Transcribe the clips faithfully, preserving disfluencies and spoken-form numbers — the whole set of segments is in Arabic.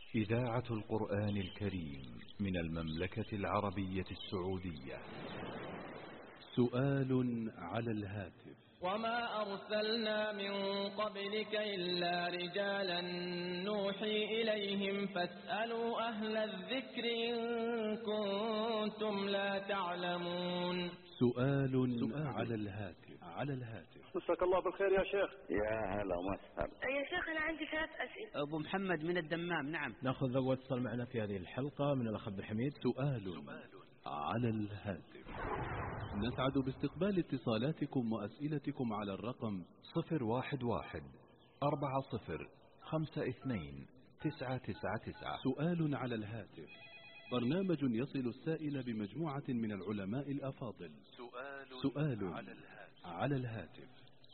إذاعة القرآن الكريم من المملكة العربية السعودية. سؤال على الهاتف. وما أرسلنا من قبلك إلا رجالا نوحي إليهم فاسألوا أهل الذكر إن كنتم لا تعلمون. سؤال, سؤال على الهاتف على الهاتف. مساك الله بالخير يا شيخ. يا هلا ومرحبا. يا شيخ أنا عندي ثلاث أسئلة. أبو محمد من الدمام. نعم، نأخذ أول اتصال معنا في هذه الحلقة من الأخ عبد الحميد. سؤال, سؤال على الهاتف. نسعد باستقبال اتصالاتكم وأسئلتكم على الرقم صفر واحد واحد أربعة صفر خمسة اثنين تسعة تسعة تسعة. سؤال على الهاتف، برنامج يصل السائل بمجموعة من العلماء الأفاضل. سؤال, سؤال على الهاتف. على الهاتف.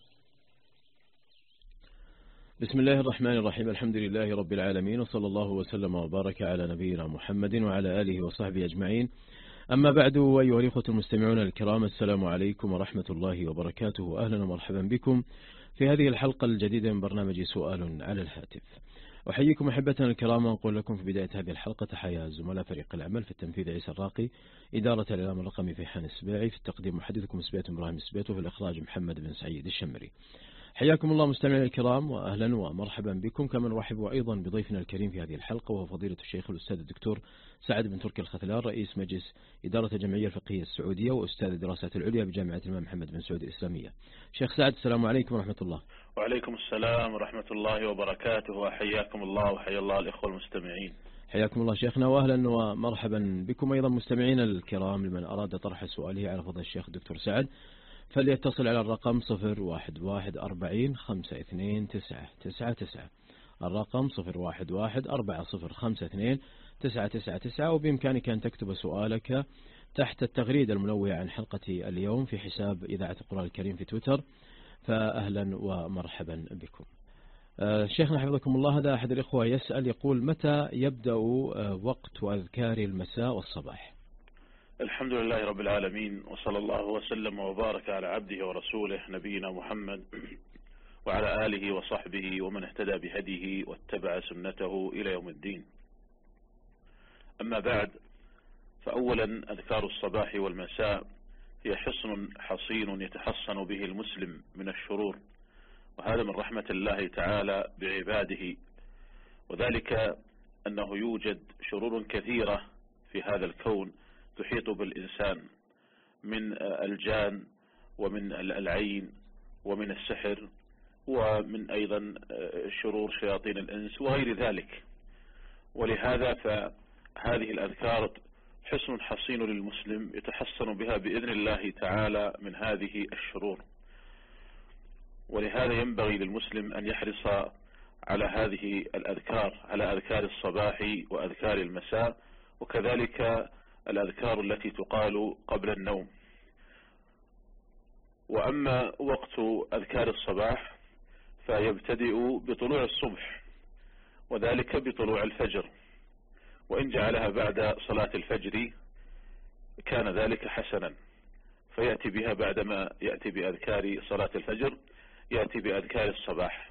بسم الله الرحمن الرحيم، الحمد لله رب العالمين، وصلى الله وسلم وبارك على نبينا محمد وعلى آله وصحبه أجمعين. أما بعد، أيها الإخوة المستمعون الكرام، السلام عليكم ورحمة الله وبركاته. أهلا ومرحبا بكم في هذه الحلقة الجديدة من برنامج سؤال على الهاتف. أحييكم أحبتنا الكرام وأقول لكم في بداية هذه الحلقة تحيا زملاء فريق العمل. في التنفيذ عيسى الراقي، إدارة الإعلام الرقمي فيحان السباعي، في التقديم محدثكم سبيت إبراهيم السبيت، وفي الإخراج محمد بن سعيد الشمري. حياكم الله مستمعينا الكرام وأهلا ومرحبا بكم. كما نرحب أيضا بضيفنا الكريم في هذه الحلقة، وهو فضيلة الشيخ الأستاذ الدكتور سعد بن تركي الختلان، رئيس مجلس إدارة الجمعية الفقهية السعودية وأستاذ الدراسات العليا بجامعة الإمام محمد بن سعود الإسلامية. شيخ سعد، السلام عليكم ورحمة الله. وعليكم السلام ورحمة الله وبركاته، وحياكم الله وحيا الله الإخوة المستمعين. حياكم الله شيخنا، وأهلا ومرحبا بكم أيضا مستمعين الكرام. لمن أراد طرح سؤاله على فضل الشيخ الدكتور سعد فليتصل على الرقم صفر واحد واحد أربعين خمسة اثنين تسعة تسعة تسعة، الرقم صفر واحد واحد أربعة صفر خمسة اثنين تسعة تسعة تسعة. وبإمكانك أن تكتب سؤالك تحت التغريدة المنوعة عن حلقة اليوم في حساب إذاعة القرآن الكريم في تويتر، فأهلا ومرحبا بكم. آه شيخنا حفظكم الله، هذا أحد الإخوة يسأل يقول: متى يبدأ آه وقت أذكار المساء والصباح؟ الحمد لله رب العالمين، وصلى الله وسلم وبارك على عبده ورسوله نبينا محمد وعلى آله وصحبه ومن اهتدى بهديه واتبع سنته إلى يوم الدين. أما بعد، فأولا أذكار الصباح والمساء هي حصن حصين يتحصن به المسلم من الشرور، وهذا من رحمة الله تعالى بعباده، وذلك أنه يوجد شرور كثيرة في هذا الكون تحيط بالإنسان، من الجان ومن العين ومن السحر ومن أيضا شرور شياطين الإنس وغير ذلك. ولهذا فهذه الأذكار حصن حصين للمسلم يتحصن بها بإذن الله تعالى من هذه الشرور. ولهذا ينبغي للمسلم أن يحرص على هذه الأذكار، على أذكار الصباح وأذكار المساء، وكذلك الأذكار التي تقال قبل النوم. وأما وقت أذكار الصباح فيبتدئ بطلوع الصبح، وذلك بطلوع الفجر، وإن جعلها بعد صلاة الفجر كان ذلك حسنا، فيأتي بها بعدما يأتي بأذكار صلاة الفجر يأتي بأذكار الصباح،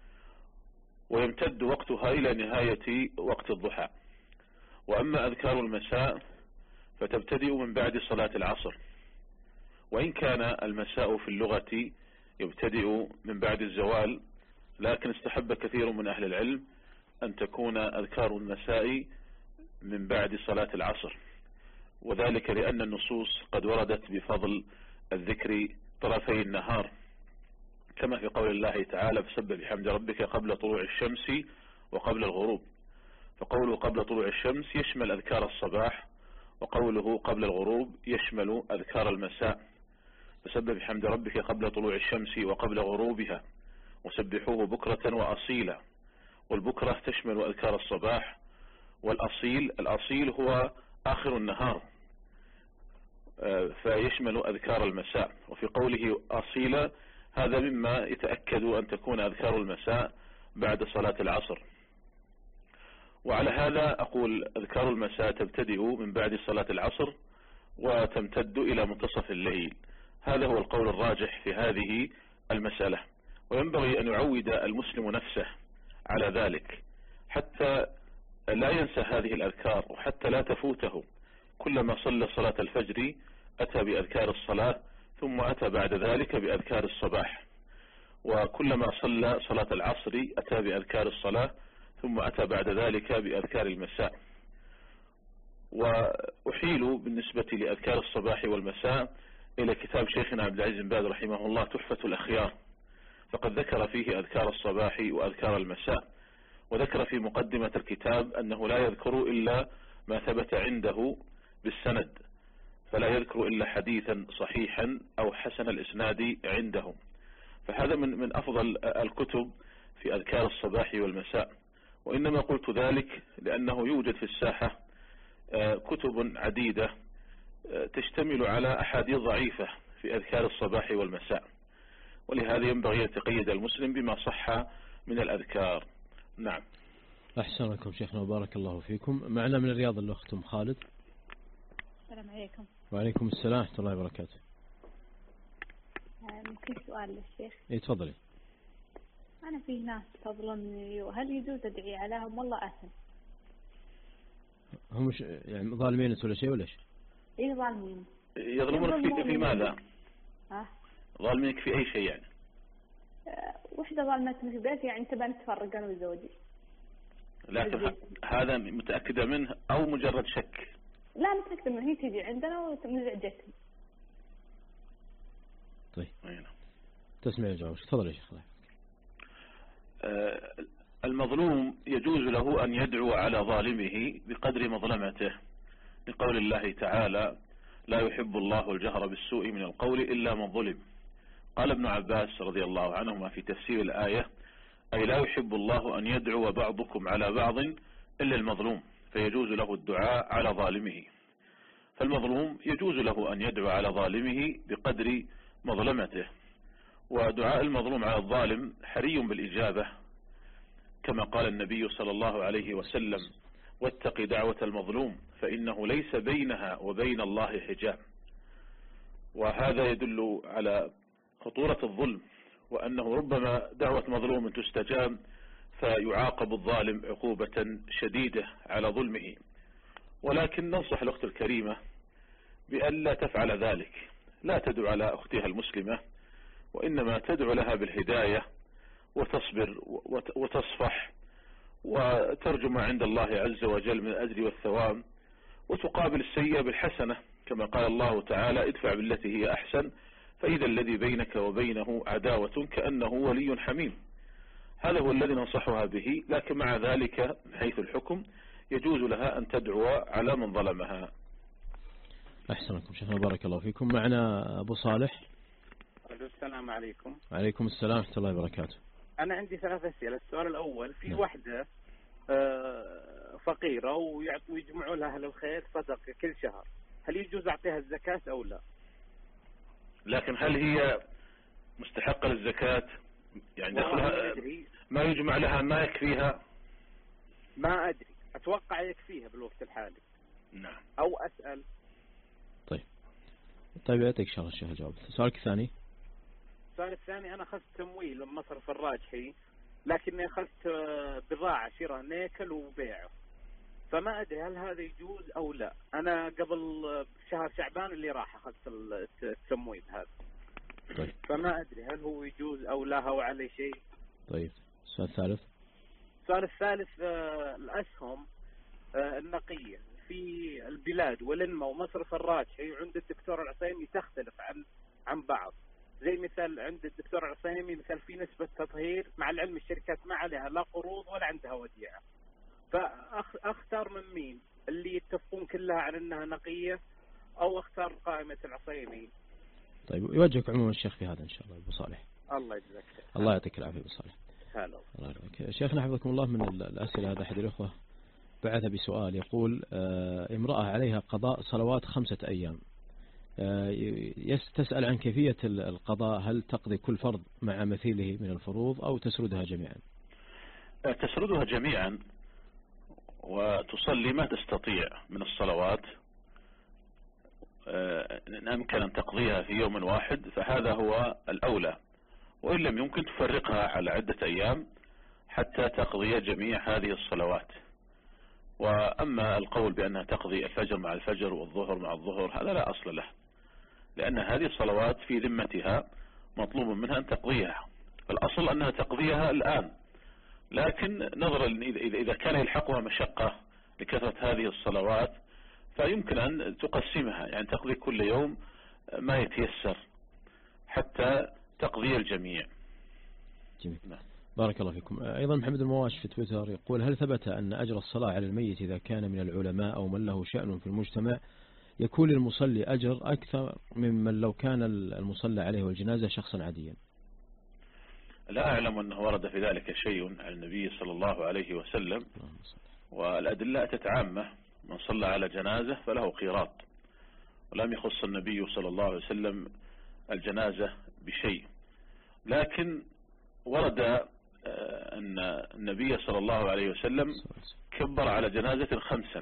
ويمتد وقتها إلى نهاية وقت الضحى. وأما أذكار المساء فتبتدئ من بعد صلاة العصر، وإن كان المساء في اللغة يبتدئ من بعد الزوال، لكن استحب كثير من أهل العلم أن تكون أذكار المساء من بعد صلاة العصر، وذلك لأن النصوص قد وردت بفضل الذكر طرفي النهار، كما في قول الله تعالى: فسبح بحمد ربك قبل طلوع الشمس وقبل الغروب. فقوله قبل طلوع الشمس يشمل أذكار الصباح، وقوله قبل الغروب يشمل أذكار المساء. فسبح بحمد ربك قبل طلوع الشمس وقبل غروبها، وسبحوه بكرة وأصيلا. والبكرة تشمل أذكار الصباح، والأصيل الأصيل هو آخر النهار فيشمل أذكار المساء. وفي قوله أصيلا هذا مما يتأكد أن تكون أذكار المساء بعد صلاة العصر. وعلى هذا أقول أذكار المساء تبتدئ من بعد صلاة العصر وتمتد إلى منتصف الليل. هذا هو القول الراجح في هذه المسألة، وينبغي أن يعود المسلم نفسه على ذلك حتى لا ينسى هذه الأذكار، وحتى لا تفوته. كلما صلى صلاة الفجر أتى بأذكار الصلاة، ثم أتى بعد ذلك بأذكار الصباح، وكلما صلى صلاة العصر أتى بأذكار الصلاة، ثم أتى بعد ذلك بأذكار المساء. وأحيل بالنسبة لأذكار الصباح والمساء إلى كتاب شيخنا عبد العزيز بن باز رحمه الله تحفة الأخيار، فقد ذكر فيه أذكار الصباح وأذكار المساء، وذكر في مقدمة الكتاب أنه لا يذكر إلا ما ثبت عنده بالسند، فلا يذكر إلا حديثا صحيحا أو حسن الإسناد عنده. فهذا من من أفضل الكتب في أذكار الصباح والمساء. وإنما قلت ذلك لأنه يوجد في الساحة كتب عديدة تشتمل على أحاديث ضعيفة في أذكار الصباح والمساء، ولهذا ينبغي أن يتقيد المسلم بما صح من الأذكار. نعم. أحسن لكم شيخنا وبارك الله فيكم. معنا من الرياض الأخت أم خالد. السلام عليكم. وعليكم السلام ورحمة الله وبركاته. ممكن سؤال للشيخ؟ اي تفضلي. أنا في ناس تظلمني، وهل يجوز أدعي عليهم والله أثم؟ هم مش يعني ظالمين ولا شيء ولا ايش؟ ايه ظالمين. يظلمونك في, في ماذا؟ ها؟ ظالمينك في أي شيء يعني؟ أه وحدة ظلمتني في بيتي، يعني تبى نتفرق أنا وزوجي. لكن هذا متأكدة منه أو مجرد شك؟ لا متأكدة منه، هي تيجي عندنا ومزعجتني. طيب. أينا. تسمع الجواب. تفضل يا شيخ. أه المظلوم يجوز له أن يدعو على ظالمه بقدر مظلمته، لقول الله تعالى: لا يحب الله الجهر بالسوء من القول إلا من ظلم. قال ابن عباس رضي الله عنهما في تفسير الآية: أي لا يحب الله أن يدعو بعضكم على بعض إلا المظلوم، فيجوز له الدعاء على ظالمه. فالمظلوم يجوز له أن يدعو على ظالمه بقدر مظلمته، ودعاء المظلوم على الظالم حري بالإجابة، كما قال النبي صلى الله عليه وسلم: واتق دعوة المظلوم فإنه ليس بينها وبين الله حجاب. وهذا يدل على خطورة الظلم، وأنه ربما دعوة مظلوم تستجاب فيعاقب الظالم عقوبة شديدة على ظلمه. ولكن ننصح الأخت الكريمة بأن لا تفعل ذلك، لا تدعو على أختها المسلمة، وإنما تدعو لها بالهداية وتصبر وتصفح وترجو ما عند الله عز وجل من الأجر والثواب، وتقابل السيئة بالحسنة، كما قال الله تعالى: ادفع بالتي هي أحسن فإذا الذي بينك وبينه عداوة كأنه ولي حميم. هذا هو الذي ننصحها به، لكن مع ذلك حيث الحكم يجوز لها أن تدعو على من ظلمها. أحسنكم شيخنا بارك الله فيكم. معنا أبو صالح. السلام عليكم. وعليكم السلام ورحمة الله وبركاته. أنا عندي ثلاث أسئلة. السؤال الأول: في نعم. وحدة فقيرة ويجمعوا لها أهل الخير صدقة كل شهر، هل يجوز أعطيها الزكاة أو لا؟ لكن هل هي مستحقة للزكاة؟ يعني دخلها ما يجمع لها ما يكفيها؟ ما أدري، أتوقع يكفيها بالوقت الحالي. نعم. أو أسأل. طيب طيب يعطيك شرف الشيخ الجواب. سؤالك الثاني. السؤال الثاني: أنا أخذت تمويل من مصرف الراجحي، لكني أخذت بضاعة شراء نيكل وبيعه، فما أدري هل هذا يجوز أو لا. أنا قبل شهر شعبان اللي راح أخذت التمويل هذا. طيب. فما أدري هل هو يجوز أو لا أو عليه شيء. طيب السؤال الثالث. السؤال الثالث: الأسهم النقية في البلاد والنمو ومصرف الراجحي وعند الدكتور العصيمي تختلف عن عن بعض. زي مثال عند الدكتور العصيمي مثال في نسبة تطهير، مع العلم الشركات ما عليها لا قروض ولا عندها وديعة، فأختار من مين؟ اللي يتفقون كلها عن أنها نقية، أو أختار قائمة العصيمي؟ طيب يوجهك عموما الشيخ في هذا إن شاء الله أبو صالح. الله يجزاك خير. الله يعطيك العافية أبو صالح. هلا. الله يعافيك. شيخنا حفظكم الله، من الأسئلة هذا أحد الأخوة بعث بسؤال يقول: امرأة عليها قضاء صلوات خمسة أيام، تسأل عن كيفية القضاء، هل تقضي كل فرض مع مثيله من الفروض أو تسردها جميعا؟ تسردها جميعا وتصلي ما تستطيع من الصلوات. إن أمكن أن تقضيها في يوم واحد فهذا هو الأولى، وإن لم يمكن تفرقها على عدة أيام حتى تقضي جميع هذه الصلوات. وأما القول بأنها تقضي الفجر مع الفجر والظهر مع الظهر هذا لا أصل له، لأن هذه الصلوات في ذمتها مطلوب منها أن تقضيها، الأصل أنها تقضيها الآن، لكن نظرا إذا كان يلحقها مشقة لكثرة هذه الصلوات فيمكن أن تقسمها، يعني تقضي كل يوم ما يتيسر حتى تقضي الجميع. جميل. بارك الله فيكم. أيضا محمد المواش في تويتر يقول: هل ثبت أن أجر الصلاة على الميت إذا كان من العلماء أو من له شأن في المجتمع يكون للمصلي أجر أكثر ممن لو كان المصلى عليه والجنازة شخصا عاديا؟ لا أعلم أنه ورد في ذلك شيء عن النبي صلى الله عليه وسلم، والأدلة تتعامة، من صلى على جنازة فله قيراط، ولم يخص النبي صلى الله عليه وسلم الجنازة بشيء، لكن ورد أن النبي صلى الله عليه وسلم كبر على جنازة خمسا،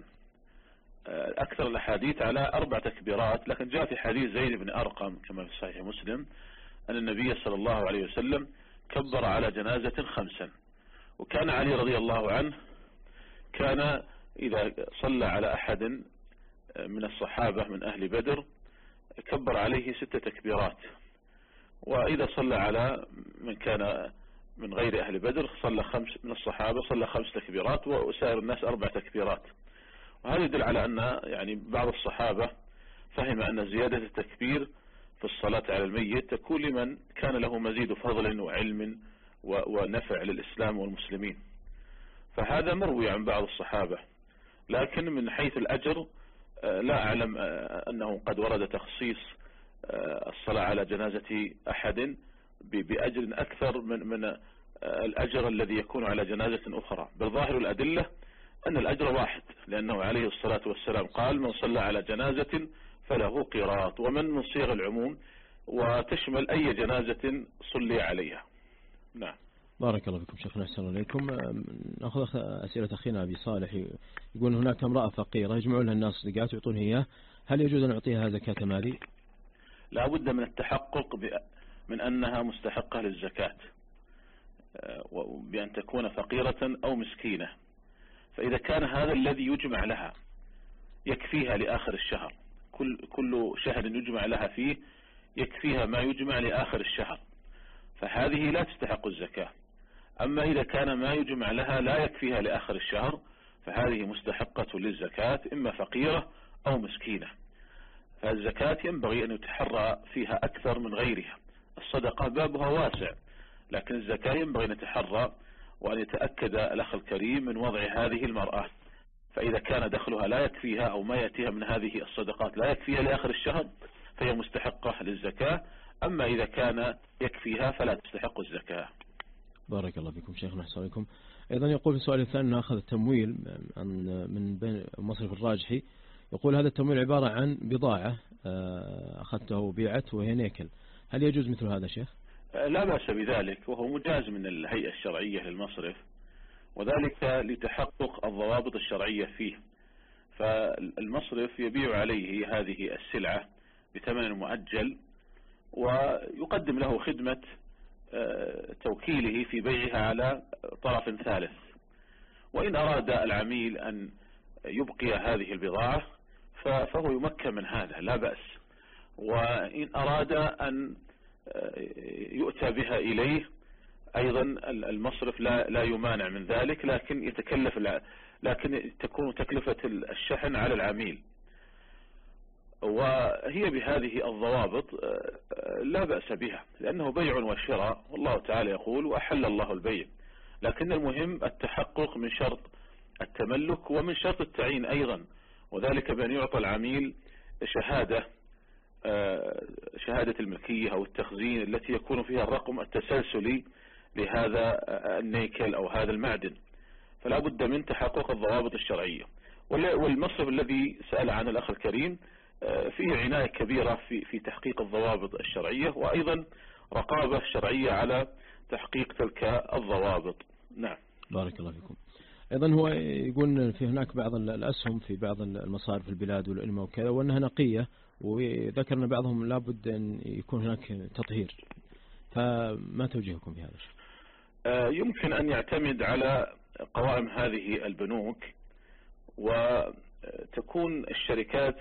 أكثر الأحاديث على أربع تكبيرات، لكن جاء في حديث زيد بن أرقم كما في صحيح مسلم أن النبي صلى الله عليه وسلم كبر على جنازة خمسا. وكان علي رضي الله عنه كان إذا صلى على أحد من الصحابة من أهل بدر كبر عليه ست تكبيرات، وإذا صلى على من كان من غير أهل بدر صلى خمس من الصحابة صلى خمس تكبيرات، وسائر الناس أربع تكبيرات. وهذا يدل على أن يعني بعض الصحابة فهم أن زيادة التكبير في الصلاة على الميت تكون لمن كان له مزيد فضل وعلم ونفع للإسلام والمسلمين، فهذا مروي عن بعض الصحابة، لكن من حيث الأجر لا أعلم أنه قد ورد تخصيص الصلاة على جنازة أحد بأجر أكثر من من الأجر الذي يكون على جنازة أخرى. بالظاهر الأدلة أن الأجر واحد، لأنه عليه الصلاة والسلام قال: من صلى على جنازة فله قيراط، ومن من صيغ العموم وتشمل أي جنازة صلي عليها. نعم. بارك الله فيكم شيخنا، أحسن عليكم. نأخذ أسئلة أخينا أبي صالح، يقول: هناك امرأة فقيرة يجمعون لها الناس صدقات ويعطونها إياه، هل يجوز أن أعطيها زكاة مالي؟ لا بد من التحقق من أنها مستحقة للزكاة، بأن تكون فقيرة أو مسكينة، فإذا كان هذا الذي يجمع لها يكفيها لآخر الشهر، كل كل شهر يجمع لها فيه يكفيها ما يجمع لآخر الشهر، فهذه لا تستحق الزكاة. أما إذا كان ما يجمع لها لا يكفيها لآخر الشهر فهذه مستحقة للزكاة، إما فقيرة أو مسكينة. فالزكاة ينبغي أن يتحرى فيها أكثر من غيرها، الصدقة بابها واسع، لكن الزكاة ينبغي أن يتحرى وأن يتأكد الأخ الكريم من وضع هذه المرأة، فإذا كان دخلها لا يكفيها أو ما يأتيها من هذه الصدقات لا يكفيها لآخر الشهر فهي مستحقة للزكاة، أما إذا كان يكفيها فلا تستحق الزكاة. بارك الله فيكم شيخنا، أحسن عليكم. أيضا يقول في السؤال الثاني أنه أخذ التمويل من بين مصرف الراجحي، يقول: هذا التمويل عبارة عن بضاعة أخذته وبيعت وهي نيكل، هل يجوز مثل هذا شيخ؟ لا بأس بذلك، وهو مجاز من الهيئة الشرعية للمصرف، وذلك لتحقق الضوابط الشرعية فيه، فالمصرف يبيع عليه هذه السلعة بثمن مؤجل ويقدم له خدمة توكيله في بيعها على طرف ثالث، وإن أراد العميل أن يبقي هذه البضاعة فهو يمكن من هذا لا بأس، وإن أراد أن يؤتى بها إليه أيضا المصرف لا لا يمانع من ذلك، لكن يتكلف لكن تكون تكلفة الشحن على العميل، وهي بهذه الضوابط لا بأس بها، لأنه بيع وشراء، والله تعالى يقول: وأحل الله البيع، لكن المهم التحقق من شرط التملك ومن شرط التعيين أيضا، وذلك بأن يعطى العميل شهادة شهادة الملكية أو التخزين التي يكون فيها الرقم التسلسلي لهذا النيكل أو هذا المعدن، فلا بد من تحقق الضوابط الشرعية. والمصرف الذي سأل عن الأخ الكريم فيه عناية كبيرة في في تحقيق الضوابط الشرعية، وأيضا رقابة شرعية على تحقيق تلك الضوابط. نعم. بارك الله فيكم. أيضا هو يقول في هناك بعض الأسهم في بعض المصارف في البلاد والإلمة وكذا وأنها نقية، وذكرنا بعضهم لابد أن يكون هناك تطهير، فما توجيهكم بهذا الشيء؟ يمكن أن يعتمد على قوائم هذه البنوك وتكون الشركات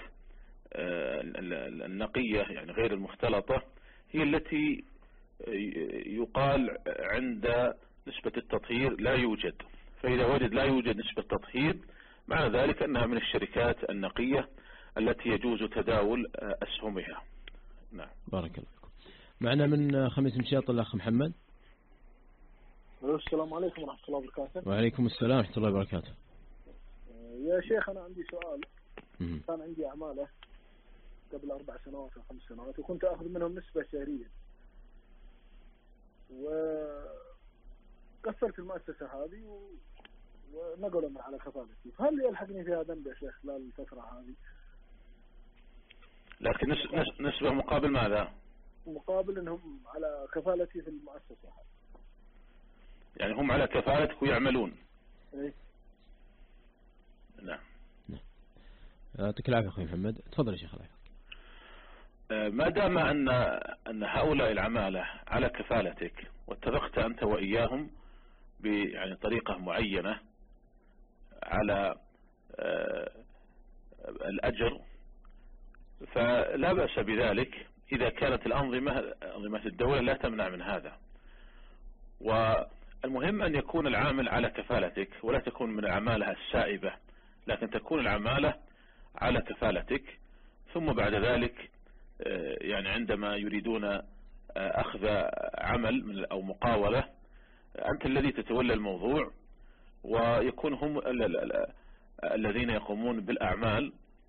النقية يعني غير المختلطة هي التي يقال عند نسبة التطهير لا يوجد، فإذا وجد لا يوجد نسبة تطهير معنى ذلك أنها من الشركات النقية التي يجوز تداول أسهمها. نعم. بارك الله فيكم. معنا من خميس مشيط الأخ محمد. السلام عليكم ورحمة الله وبركاته. وعليكم السلام ورحمة الله وبركاته. يا شيخ أنا عندي سؤال. مم. كان عندي أعمالة قبل أربع سنوات أو خمس سنوات وكنت أخذ منهم نسبة شهرية، وقفلت المؤسسة هذه ونقلوا من على كفالتي، فهل يلحقني فيها ذنب يا شيخ خلال الفترة هذه؟ لكن نسبة مقابل ماذا؟ مقابل أنهم على كفالتي في المؤسسة. يعني هم على كفالتك ويعملون. إيه؟ نعم. يعطيك العافية أخوي محمد. تفضل يا شيخ. الله ما دام أن أن هؤلاء العمالة على كفالتك واتفقت أنت وإياهم يعني طريقة معينة على الأجر فلا بأس بذلك إذا كانت الأنظمة أنظمة الدولة لا تمنع من هذا. والمهم أن يكون العامل على كفالتك ولا تكون من العمالة السائبة، لكن تكون العمالة على كفالتك، ثم بعد ذلك يعني عندما يريدون أخذ عمل أو مقاولة أنت الذي تتولى الموضوع، ويكون هم الذين يقومون بالأعمال.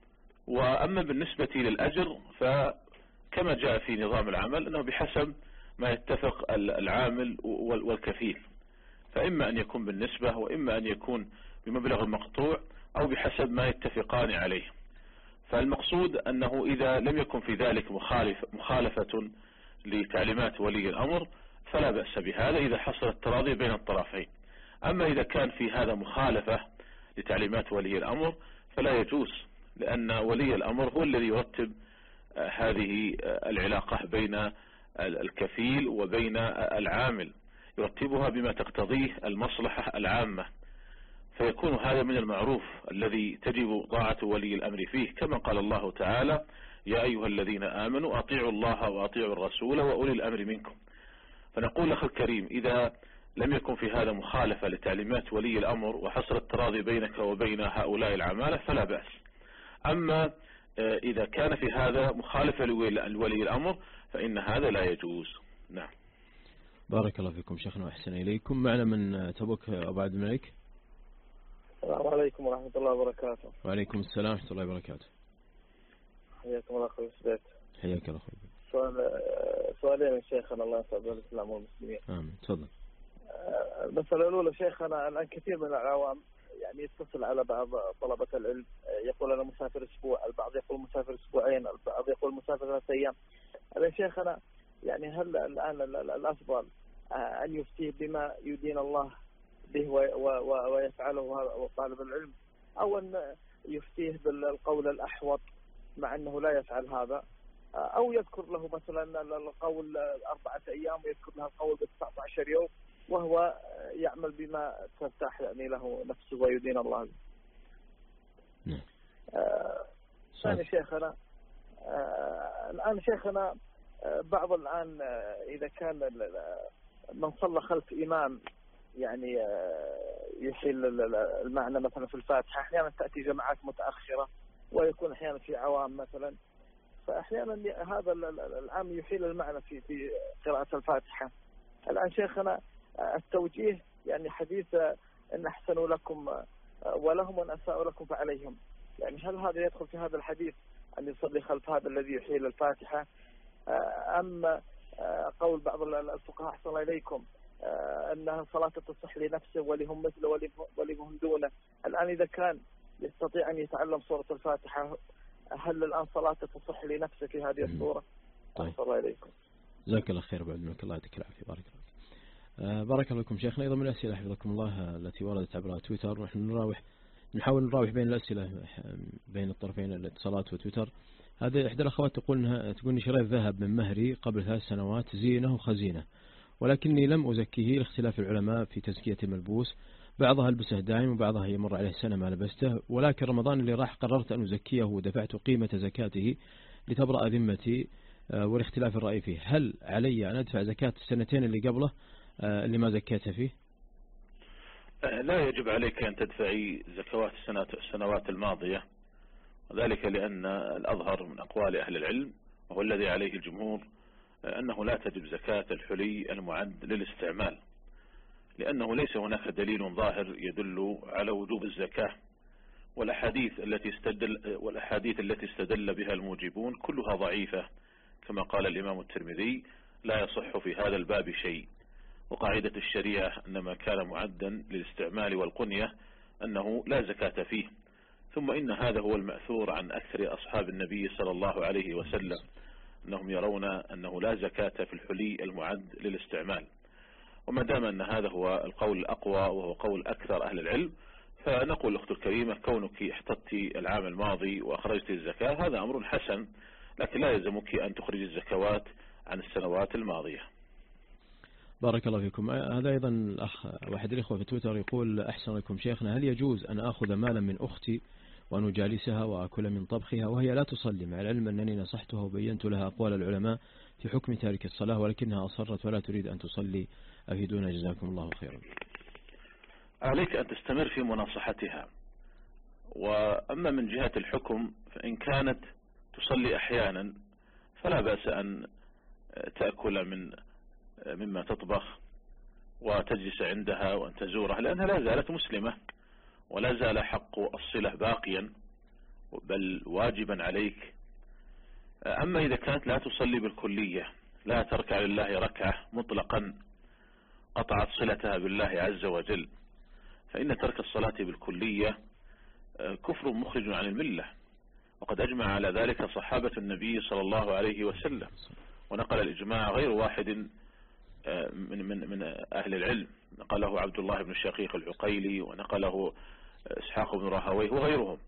وأما بالنسبة للأجر فكما جاء في نظام العمل أنه بحسب ما يتفق العامل والكفيل، فإما أن يكون بالنسبة وإما أن يكون بمبلغ مقطوع أو بحسب ما يتفقان عليه. فالمقصود أنه إذا لم يكن في ذلك مخالف مخالفة لتعليمات ولي الأمر فلا بأس بهذا إذا حصل التراضي بين الطرفين. أما إذا كان في هذا مخالفة لتعليمات ولي الأمر فلا يجوز، لأن ولي الأمر هو الذي يرتب هذه العلاقة بين الكفيل وبين العامل، يرتبها بما تقتضيه المصلحة العامة، فيكون هذا من المعروف الذي تجب طاعة ولي الأمر فيه، كما قال الله تعالى: يا أيها الذين آمنوا أطيعوا الله وأطيعوا الرسول وأولي الأمر منكم. فنقول أخي الكريم إذا لم يكن في هذا مخالفة لتعليمات ولي الأمر وحصل التراضي بينك وبين هؤلاء العمالة فلا بأس. أما إذا كان في هذا مخالفة لولي الأمر فإن هذا لا يجوز. نعم. بارك الله فيكم شيخنا وأحسن إليكم. معنا من تبوك أبو عبد الملك. السلام عليكم ورحمة الله وبركاته. وعليكم السلام ورحمة الله وبركاته. حياكم الله أخوي سبيت. حياك الله أخوي. سؤال سؤالين من شيخنا الله يسعد الإسلام والمسلمين. آمين. تفضل. المسألة الأولى شيخنا الآن كثير من العوام يعني يتصل على بعض طلبة العلم يقول أنا مسافر أسبوع، البعض يقول مسافر أسبوعين، البعض يقول مسافر ثلاث أيام. الآن شيخنا يعني هل الآن الأفضل أن يفتيه بما يدين الله به ويفعله طالب العلم، أو أن يفتيه بالقول الأحوط مع أنه لا يفعل هذا، أو يذكر له مثلا القول أربعة أيام ويذكر له القول بتسعة عشر يوم وهو يعمل بما ترتاح يعني له نفسه ويدين الله. نعم. ثاني شيخنا آه الآن شيخنا آه بعض الآن آه إذا كان من صلى خلف إمام يعني آه يحيل المعنى مثلا في الفاتحة، أحيانا تأتي جماعات متأخرة ويكون أحيانا في عوام مثلا، فأحيانا هذا العام يحيل المعنى في في قراءة الفاتحة. الآن شيخنا التوجيه يعني حديث إن أحسنوا لكم ولهم وإن أساءوا لكم فعليهم، يعني هل هذا يدخل في هذا الحديث أن يصلي خلف هذا الذي يحيل الفاتحة، أم قول بعض الفقهاء أحسن الله إليكم أنها صلاة تصح لنفسه ولهم مثله ولهم دونه؟ الآن إذا كان يستطيع أن يتعلم سورة الفاتحة هل الآن صلاة تصح لنفسه في هذه الصورة؟ طيب. أحسن الله إليكم. جزاك الله خير بعد منك، الله يعطيك العافية. بارك الله فيك. آه بارك الله فيكم شيخنا. أيضا من الأسئلة حفظكم الله التي وردت عبر تويتر، نحن نراوح نحاول نراوح بين الأسئلة بين الطرفين الاتصالات وتويتر. هذه إحدى الأخوات تقول إنها تقول شريت ذهب من مهري قبل ثلاث سنوات زينة وخزينة، ولكني لم أزكيه لاختلاف العلماء في تزكية الملبوس، بعضها ألبسه دائم وبعضها يمر عليه سنة ما لبسته، ولكن رمضان اللي راح قررت أن أزكيه ودفعت قيمة زكاته لتبرأ ذمتي والاختلاف الرأي فيه. هل علي أن أدفع زكاة السنتين اللي قبله اللي ما زكيته فيه؟ لا يجب عليك أن تدفعي زكوات السنوات الماضية، وذلك لأن الأظهر من أقوال أهل العلم وهو الذي عليه الجمهور أنه لا تجب زكاة الحلي المعد للاستعمال، لأنه ليس هناك دليل ظاهر يدل على وجوب الزكاة، والأحاديث التي استدل والأحاديث التي استدل بها الموجبون كلها ضعيفة، كما قال الإمام الترمذي: لا يصح في هذا الباب شيء. وقاعدة الشريعة أن ما كان معدا للاستعمال والقنية أنه لا زكاة فيه. ثم إن هذا هو المأثور عن أكثر أصحاب النبي صلى الله عليه وسلم أنهم يرون أنه لا زكاة في الحلي المعد للاستعمال. وما دام أن هذا هو القول الأقوى وهو قول أكثر أهل العلم، فنقول الأخت الكريمة كونك احتطت العام الماضي وأخرجت الزكاة هذا أمر حسن، لكن لا يلزمك أن تخرج الزكوات عن السنوات الماضية. بارك الله فيكم. هذا أيضا الأخ واحد الإخوة في تويتر يقول: أحسن لكم شيخنا، هل يجوز أن أخذ مالا من أختي وأن أجالسها وأكل من طبخها وهي لا تصلي، مع العلم أنني نصحتها وبينت لها أقوال العلماء في حكم تارك الصلاة، ولكنها أصرت ولا تريد أن تصلي، أفيدونا جزاكم الله خيرا. عليك أن تستمر في مناصحتها. وأما من جهة الحكم فإن كانت تصلي أحيانا فلا بأس أن تأكل من مما تطبخ وتجلس عندها وأن تزورها، لأنها لا زالت مسلمة ولا زال حق الصلة باقيا بل واجبا عليك. أما إذا كانت لا تصلي بالكلية، لا تركع لله ركعة مطلقا، قطعت صلتها بالله عز وجل، فإن ترك الصلاة بالكلية كفر مخرج عن الملة، وقد أجمع على ذلك صحابة النبي صلى الله عليه وسلم، ونقل الإجماع غير واحد من من من أهل العلم، نقله عبد الله بن الشقيق العقيلي ونقله إسحاق بن راهويه وغيرهم.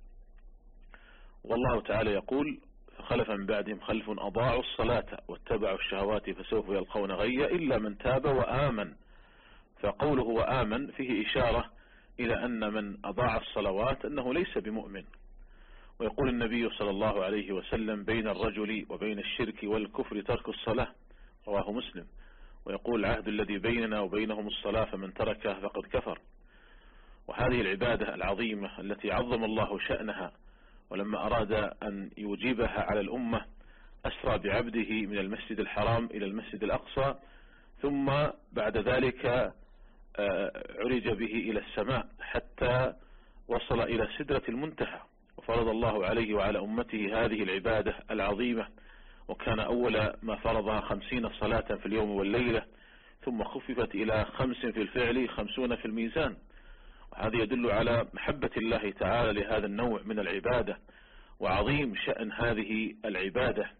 والله تعالى يقول: فخلف من بعدهم خلف أضاعوا الصلاة واتبعوا الشهوات فسوف يلقون غيا إلا من تاب وآمن. فقوله وآمن فيه إشارة إلى أن من أضاع الصلوات أنه ليس بمؤمن. ويقول النبي صلى الله عليه وسلم: بين الرجل وبين الشرك والكفر ترك الصلاة، رواه مسلم. ويقول: العهد الذي بيننا وبينهم الصلاة فمن تركها فقد كفر. وهذه العبادة العظيمة التي عظم الله شأنها، ولما أراد أن يوجبها على الأمة أسرى بعبده من المسجد الحرام إلى المسجد الأقصى، ثم بعد ذلك عرج به إلى السماء حتى وصل إلى سدرة المنتهى، وفرض الله عليه وعلى أمته هذه العبادة العظيمة، وكان أول ما فرضها خمسين صلاة في اليوم والليلة، ثم خففت إلى خمس في الفعل خمسون في الميزان. وهذا يدل على محبة الله تعالى لهذا النوع من العبادة وعظيم شأن هذه العبادة.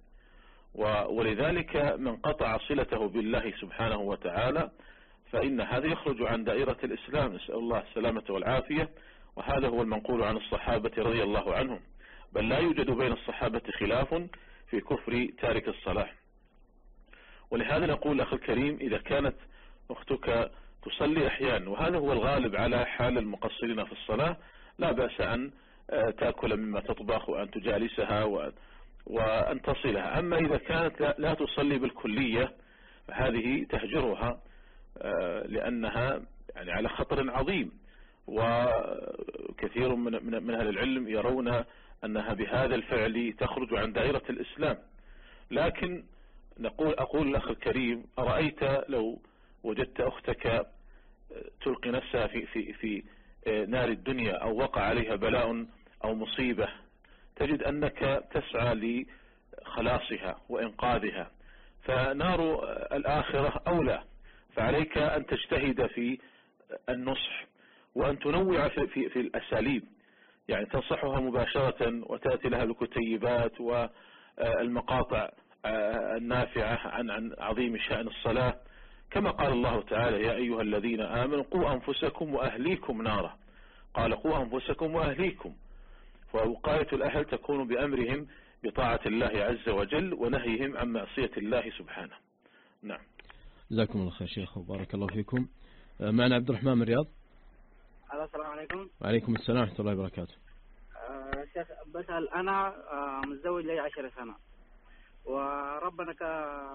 ولذلك من قطع صلته بالله سبحانه وتعالى فإن هذا يخرج عن دائرة الإسلام، نسأل الله السلامة والعافية. وهذا هو المنقول عن الصحابة رضي الله عنهم، بل لا يوجد بين الصحابة خلاف في كفر تارك الصلاة. ولهذا نقول أخي الكريم: إذا كانت أختك تصلي أحيانا، وهذا هو الغالب على حال المقصرين في الصلاة، لا بأس أن تأكل مما تطبخ وأن تجالسها وأن تصلها. أما إذا كانت لا تصلي بالكلية فهذه تهجرها، لأنها يعني على خطر عظيم. وكثير من من أهل العلم يرون أنها بهذا الفعل تخرج عن دائرة الإسلام. لكن نقول أقول الأخ الكريم: أرأيت لو وجدت أختك تلقي نفسها في في في نار الدنيا أو وقع عليها بلاء أو مصيبة، تجد أنك تسعى لخلاصها وإنقاذها، فنار الآخرة أولى. فعليك أن تجتهد في النصح وأن تنوع في, في, في الأساليب، يعني تنصحها مباشرة وتأتي لها بالكتيبات والمقاطع النافعة عن عن عظيم شأن الصلاة، كما قال الله تعالى: يا أيها الذين آمنوا قوا أنفسكم وأهليكم نارا. قال: قوا أنفسكم وأهليكم، فوقاية الأهل تكون بأمرهم بطاعة الله عز وجل ونهيهم عن معصية الله سبحانه. نعم. جزاكم الله خير شيخ وبارك الله فيكم. معنا عبد الرحمن من الرياض. السلام عليكم. وعليكم السلام ورحمة الله وبركاته. آه شيخ بسأل أنا آه متزوج لي عشر سنة، وربنا ك...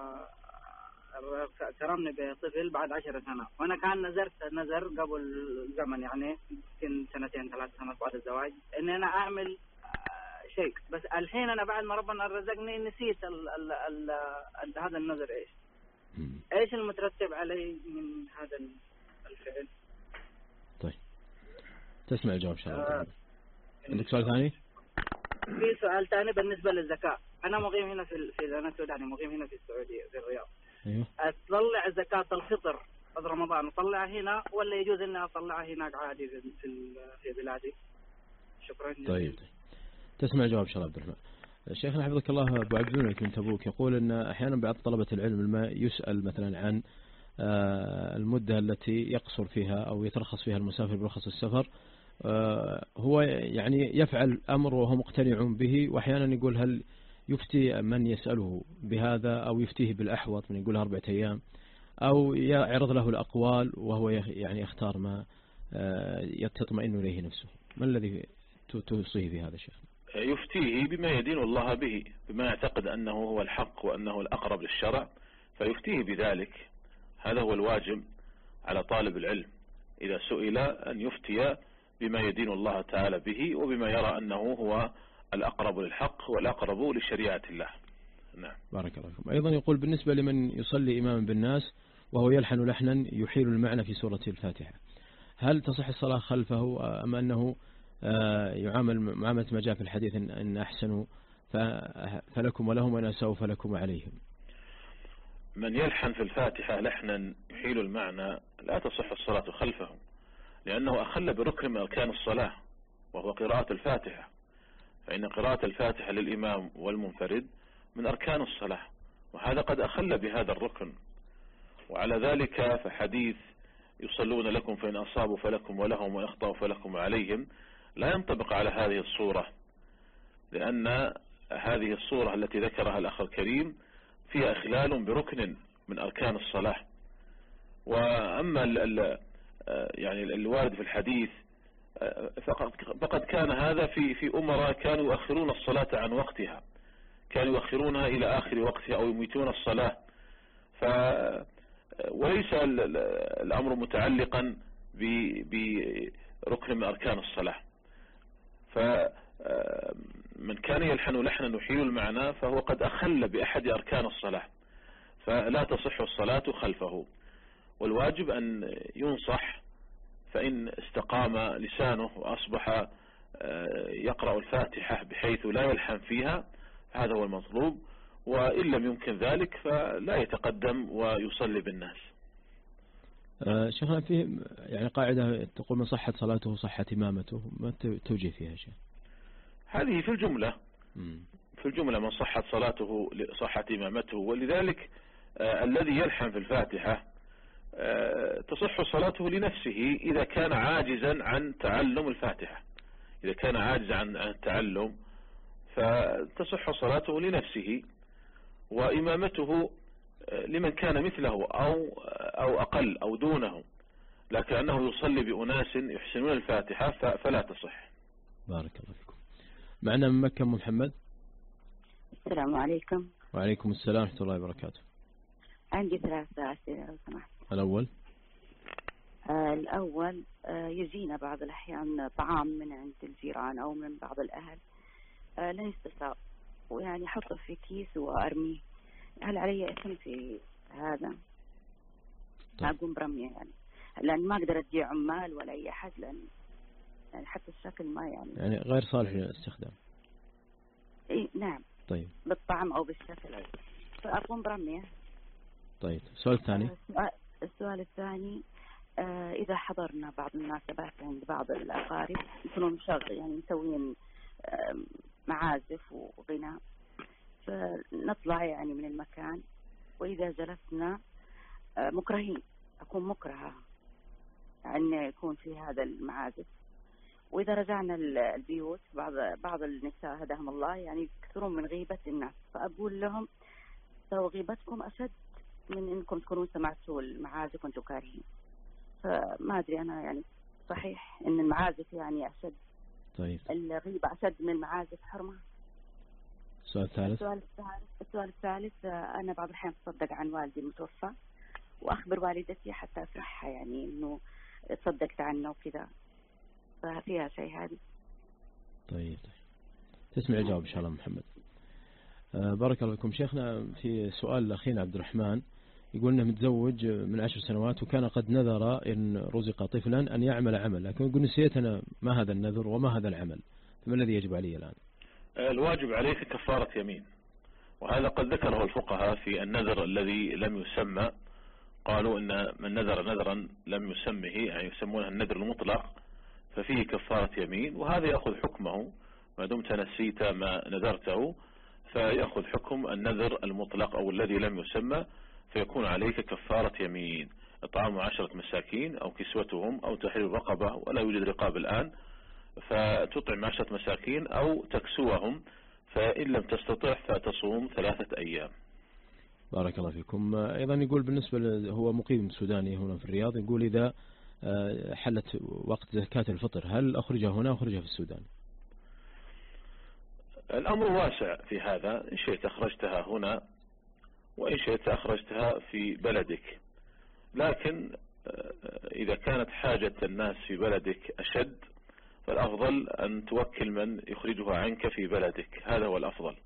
كرمني بطفل بعد عشر سنة، وأنا كان نذرت نذر قبل زمن يعني يمكن سنتين ثلاث سنوات بعد الزواج إني أنا أعمل آه شيء، بس الحين أنا بعد ما ربنا رزقني نسيت ال ال ال ال هذا النذر إيش؟ إيش المترتب عليه من هذا الفعل؟ طيب تسمع الجواب إن شاء الله. آه عندك سؤال ثاني؟ في سؤال ثاني بالنسبة للزكاة. أنا مقيم هنا في في أنا سوداني مقيم هنا في السعودية في الرياض. أيوه. أطلع زكاة الفطر بعد رمضان أطلعها هنا ولا يجوز إني أطلعها هناك عادي في في في بلادي؟ شكرا جزيلا. طيب تسمع الجواب إن شاء الله عبد الرحمن. شيخنا حفظك الله أبو عبد الملك من تبوك يقول أن أحيانا بعض طلبة العلم لما يسأل مثلا عن المدة التي يقصر فيها أو يترخص فيها المسافر برخص السفر، هو يعني يفعل أمر وهو مقتنع به، وأحيانا يقول هل يفتي من يسأله بهذا أو يفتيه بالأحوط من يقول أربعة أيام، أو يعرض له الأقوال وهو يعني يختار ما يتطمئن إليه نفسه. ما الذي توصيه في هذا الشيء؟ يفتيه بما يدين الله به، بما يعتقد أنه هو الحق وأنه الأقرب للشرع، فيفتيه بذلك. هذا هو الواجب على طالب العلم إذا سئل أن يفتي بما يدين الله تعالى به وبما يرى أنه هو الأقرب للحق والأقرب لشريعة الله. نعم. بارك الله فيكم. أيضا يقول بالنسبة لمن يصلي إماما بالناس وهو يلحن لحنا يحيل المعنى في سورة الفاتحة، هل تصح الصلاة خلفه أم أنه يعامل معاملة ما جاء في الحديث إن أحسنوا فلكم ولهم وإن أساءوا فلكم عليهم؟ من يلحن في الفاتحة لحنا يحيل المعنى لا تصح الصلاة خلفه، لأنه أخل بركن من أركان الصلاة وهو قراءة الفاتحة، فإن قراءة الفاتحة للإمام والمنفرد من أركان الصلاة، وهذا قد أخل بهذا الركن. وعلى ذلك فحديث يصلون لكم فإن أصابوا فلكم ولهم وإن أخطأوا فلكم عليهم لا ينطبق على هذه الصورة، لأن هذه الصورة التي ذكرها الأخ الكريم فيها إخلال بركن من أركان الصلاة. وأما ال ال يعني الوارد في الحديث فقد, فقد كان هذا في في أمراء كانوا يؤخرون الصلاة عن وقتها، كانوا يؤخرونها إلى آخر وقتها أو يميتون الصلاة، ف وليس الأمر متعلقا بركن من أركان الصلاة. فمن كان يلحن لحنا يحيل المعنى فهو قد أخل بأحد أركان الصلاة، فلا تصح الصلاة خلفه. والواجب أن ينصح، فإن استقام لسانه وأصبح يقرأ الفاتحة بحيث لا يلحن فيها هذا هو المطلوب، وإن لم يمكن ذلك فلا يتقدم ويصلي بالناس. آه شيخنا فيه يعني قاعدة تقول من صحت صلاته صحت إمامته، ما توجه فيها شيء؟ هذه في الجملة في الجملة من صحت صلاته صحت إمامته، ولذلك آه الذي يلحن في الفاتحة آه تصح صلاته لنفسه إذا كان عاجزا عن تعلم الفاتحة، إذا كان عاجزا عن التعلم فتصح صلاته لنفسه، وإمامته لمن كان مثله أو أو أقل أو دونه، لكنه يصلي بأناس يحسنون الفاتحة فلا تصح. بارك الله فيكم. معنا من مكة محمد. السلام عليكم. وعليكم السلام ورحمة الله وبركاته. عندي ثلاثة أسئلة لو سمحت. الأول آه الأول آه يجينا بعض الأحيان طعام من عند الجيران أو من بعض الأهل آه لا يستساغ، ويعني حطه في كيس وأرميه، هل علي اسم في هذا؟ طيب. أقوم برميه يعني، لأن ما أقدر أدي عمال ولا أي أحد، لأن يعني حتى الشكل ما يعني يعني غير صالح للاستخدام. إيه نعم. طيب. بالطعم أو بالشكل، فأقوم برميه. طيب السؤال الثاني. آه السؤال الثاني آه إذا حضرنا بعض المناسبات عند بعض الأقارب يكونوا مشغل يعني مسوين آه معازف وغناء، فنطلع يعني من المكان، وإذا جلسنا آه مكرهين، أكون مكرهة أن يكون في هذا المعازف، وإذا رجعنا البيوت بعض بعض النساء هداهم الله يعني يكثرون من غيبة الناس، فأقول لهم سو غيبتكم أشد من إنكم تكونون سمعتوا المعازف وأنتم كارهين. فما أدري أنا يعني صحيح أن المعازف يعني أشد. طيب. الغيبة أشد من المعازف حرمة. السؤال الثالث. السؤال الثالث السؤال الثالث أنا بعض الأحيان أتصدق عن والدي المتوفى وأخبر والدتي حتى أصحها يعني إنه تصدقت عنه وكذا، ففيها شيء هذه. طيب تسمع الجواب إن شاء الله محمد. آه بارك الله فيكم. شيخنا في سؤال أخينا عبد الرحمن يقول إنه متزوج من عشر سنوات وكان قد نذر إن رزق طفلا أن يعمل عمل، لكن يقول نسيت أنا ما هذا النذر وما هذا العمل، فما الذي يجب علي الآن؟ الواجب عليك كفارة يمين، وهذا قد ذكره الفقهاء في النذر الذي لم يسمى. قالوا إن من نذر نذرا لم يسمه، يعني يسمونها النذر المطلق، ففيه كفارة يمين، وهذا يأخذ حكمه ما دمت نسيت ما نذرته، فيأخذ حكم النذر المطلق أو الذي لم يسمى، فيكون عليك كفارة يمين، إطعام عشرة مساكين أو كسوتهم أو تحرير رقبة، ولا يوجد رقاب الآن، فتطعم عشرة مساكين أو تكسوهم، فإن لم تستطع فتصوم ثلاثة أيام. بارك الله فيكم. أيضا يقول بالنسبة هو مقيم سوداني هنا في الرياض، يقول إذا حلت وقت زكاة الفطر هل أخرجها هنا أو أخرجها في السودان؟ الأمر واسع في هذا، إن شئت أخرجتها هنا وإن شئت أخرجتها في بلدك، لكن إذا كانت حاجة الناس في بلدك أشد فالأفضل أن توكل من يخرجها عنك في بلدك، هذا هو الأفضل.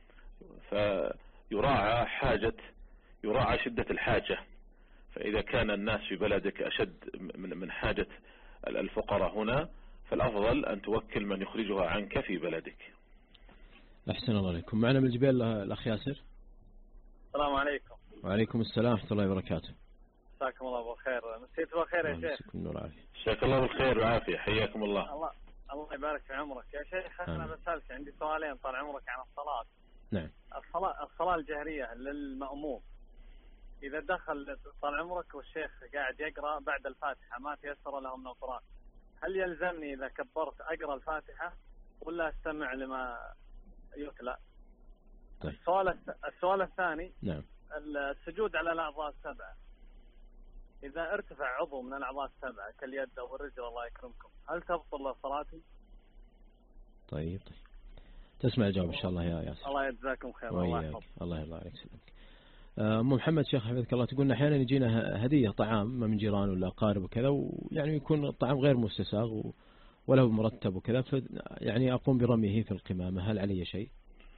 فيراعى حاجة يراعى شدة الحاجة، فإذا كان الناس في بلدك أشد من حاجة الفقراء هنا فالأفضل أن توكل من يخرجها عنك في بلدك. أحسن الله عليكم. معنا من الجبال الأخ ياسر. السلام عليكم. وعليكم السلام ورحمة الله وبركاته. مساكم الله بالخير. مسيت بالخير يا شيخ. مساكم النور والعافية. مساك الله بالخير والعافية، حياكم الله. الله الله يبارك في عمرك يا شيخ. أنا بسألك عندي سؤالين طال عمرك عن الصلاة. نعم. الصلاة الصلاة الجهرية للمأموم، إذا دخل طال عمرك والشيخ قاعد يقرأ بعد الفاتحة ما تيسر له من القرآن، هل يلزمني إذا كبرت أقرأ الفاتحة ولا أستمع لما يتلى؟ طيب. السؤال السؤال الثاني. نعم. السجود على الأعضاء السبعة، إذا ارتفع عضو من الأعضاء السبعة كاليد أو الرجل الله يكرمكم هل تبطل صلاتي؟ طيب طيب تسمع الجواب إن شاء الله يا ياسر. الله يجزاكم خير. الله يحفظك. الله يرضى عليك سلامك. أم محمد شيخ حفظك الله، تقولنا أحيانا يجينا هدية طعام من جيران ولا أقارب وكذا، ويعني يكون الطعام غير مستساغ وله مرتب وكذا، يعني أقوم برميه في القمامة، هل علي شيء؟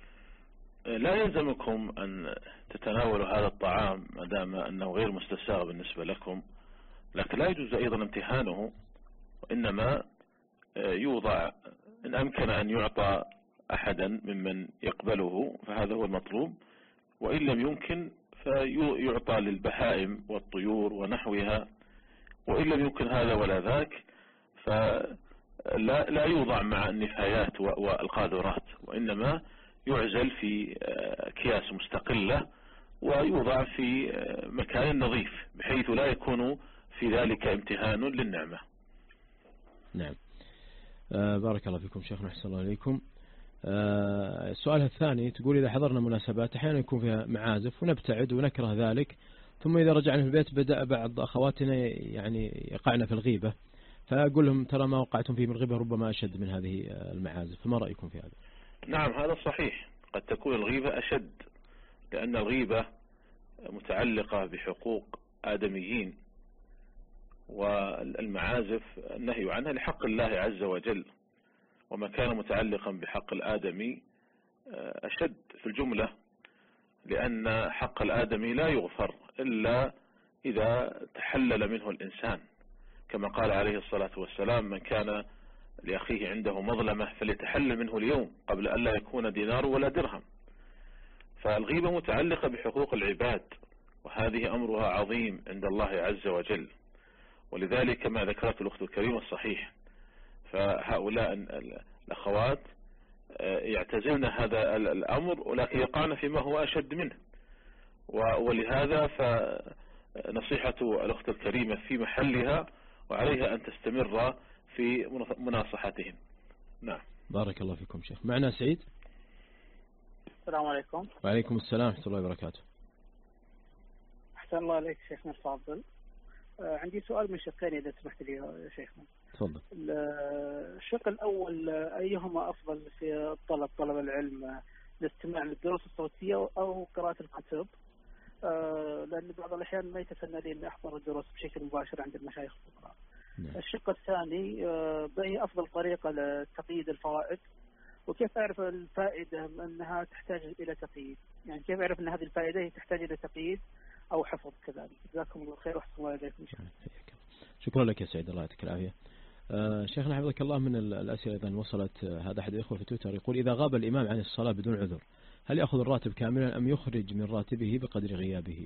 لا يلزمكم أن تتناولوا هذا الطعام ما دام أنه غير مستساغ بالنسبة لكم، لكن لا يجوز أيضا امتهانه، وإنما يوضع إن أمكن أن يعطى أحدا ممن يقبله فهذا هو المطلوب، وإن لم يمكن فيعطى للبهائم والطيور ونحوها، وإن لم يمكن هذا ولا ذاك فلا لا يوضع مع النفايات والقاذورات، وإنما يعزل في أكياس مستقلة ويوضع في مكان نظيف بحيث لا يكون في ذلك امتهان للنعمة. نعم. آه بارك الله فيكم شيخنا، أحسن الله عليكم. آه السؤال الثاني تقول إذا حضرنا مناسبات أحيانا يكون فيها معازف ونبتعد ونكره ذلك، ثم إذا رجعنا في البيت بدأ بعض أخواتنا يعني يقعنا في الغيبة، فأقول لهم ترى ما وقعتم فيه من الغيبة ربما أشد من هذه المعازف، فما رأيكم في هذا؟ نعم هذا صحيح، قد تكون الغيبة أشد، لأن الغيبة متعلقة بحقوق آدميين، والمعازف النهي عنها لحق الله عز وجل، وما كان متعلقا بحق الآدمي أشد في الجملة، لأن حق الآدمي لا يغفر إلا إذا تحلل منه الإنسان، كما قال عليه الصلاة والسلام من كان لأخيه عنده مظلمة فليتحلل منه اليوم قبل أن لا يكون دينار ولا درهم. فالغيبة متعلقة بحقوق العباد، وهذه أمرها عظيم عند الله عز وجل، ولذلك ما ذكرت الأخت الكريمة الصحيح، فهؤلاء الأخوات يعتزلن هذا الأمر ولكن يقعن فيما هو أشد منه، ولهذا فنصيحة الأخت الكريمة في محلها، وعليها أن تستمر في مناصحتهم. نعم. بارك الله فيكم شيخ. معنا سعيد. السلام عليكم. وعليكم السلام ورحمة الله وبركاته. أحسن الله عليك شيخنا الفاضل. آه عندي سؤال من شقين إذا سمحت لي يا شيخنا. تفضل. الشق الأول أيهما أفضل في طلب طلب العلم، الاستماع للدروس الصوتية أو قراءة الكتب؟ آه لأن بعض الأحيان ما يتسنى لي أن أحضر الدروس بشكل مباشر عند المشايخ الفقراء. نعم. الشق الثاني آه بأي أفضل طريقة لتقييد الفوائد، وكيف أعرف الفائدة أنها تحتاج إلى تقييد؟ يعني كيف أعرف أن هذه الفائدة تحتاج إلى تقييد أو حفظ كذلك؟ جزاكم الله خير وأحسن الله إليكم. شكرا لك يا سعيد، الله يعطيك العافية. آه شيخنا حفظك الله، من الأسئلة إذا وصلت، آه هذا أحد الإخوة في تويتر يقول: إذا غاب الإمام عن الصلاة بدون عذر هل يأخذ الراتب كاملا أم يخرج من راتبه بقدر غيابه؟